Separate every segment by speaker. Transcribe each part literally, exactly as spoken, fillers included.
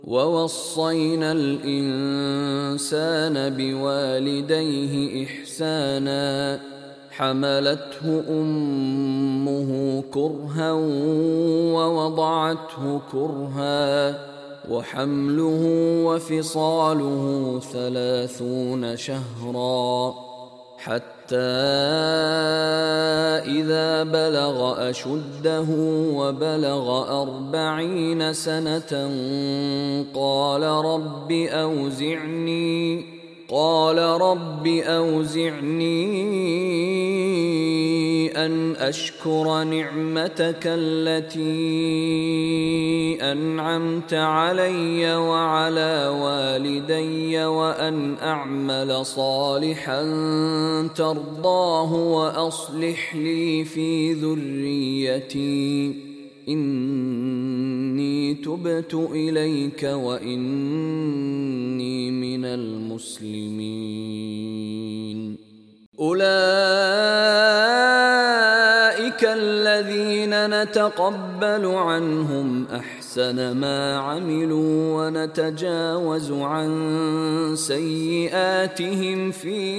Speaker 1: ووصينا الإنسان بوالديه إحسانا حملته أمه كرها ووضعته كرها وحمله وفصاله ثلاثون شهرا حتى إذا بلغ أشده وبلغ أربعين سنة قال رب أوزعني قال رب أوزعني أن أشكر نعمتك التي أنعمت علي وعلى والدي وأن أعمل صالحا ترضاه وأصلح لي في ذريتي إني تبت إليك وإني من المسلمين. أولئك الذين نتقبل عنهم أحسن ما عملوا ونتجاوز عن سيئاتهم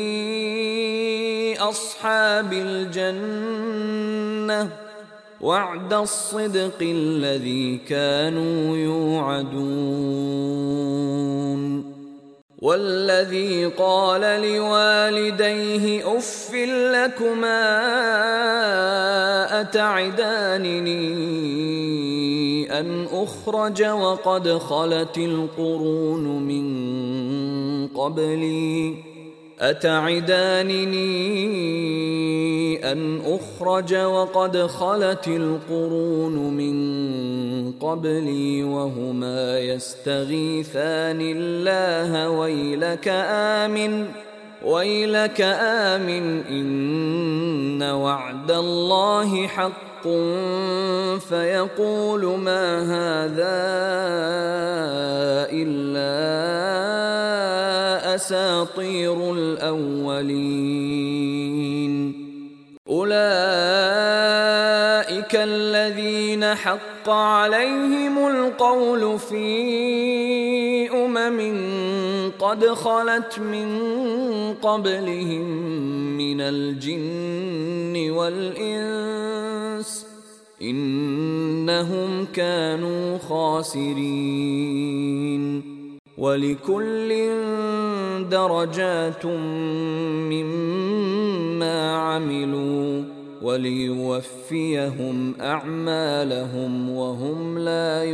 Speaker 1: في أصحاب الجنة وعد الصدق الذي كانوا يوعدون. والذي قال لوالديه أف لكما أتعدانني أن أخرج وقد خلت القرون من قبلي أتعدانني أن أخرج وقد خلت القرون من قبلي وهما يستغيثان الله ويلك آمن ويلك آمن إن وعد الله حق فيقول ما هذا إلا أساطير الأولين. أولئك الذين حق عليهم القول في أمم قد خلت من قبلهم من الجن والإنس إنهم كانوا خاسرين. ولكل درجات مما عملوا وليوفيهم أعمالهم وهم لا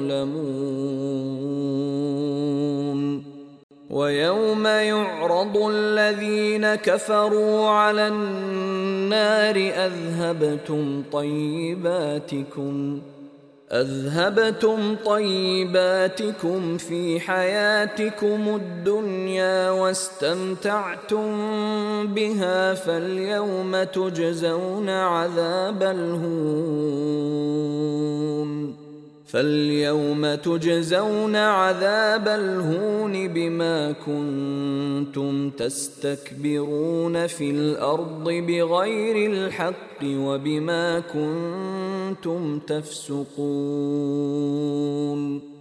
Speaker 1: يظلمون. ويوم يعرض الذين كفروا على النار أذهبتم طيباتكم أذهبتم طيباتكم في حياتكم الدنيا واستمتعتم بها فاليوم تجزون عذاب الهون فاليوم تجزون عذاب الهون بما كنتم تستكبرون في الأرض بغير الحق وبما كنتم تفسقون.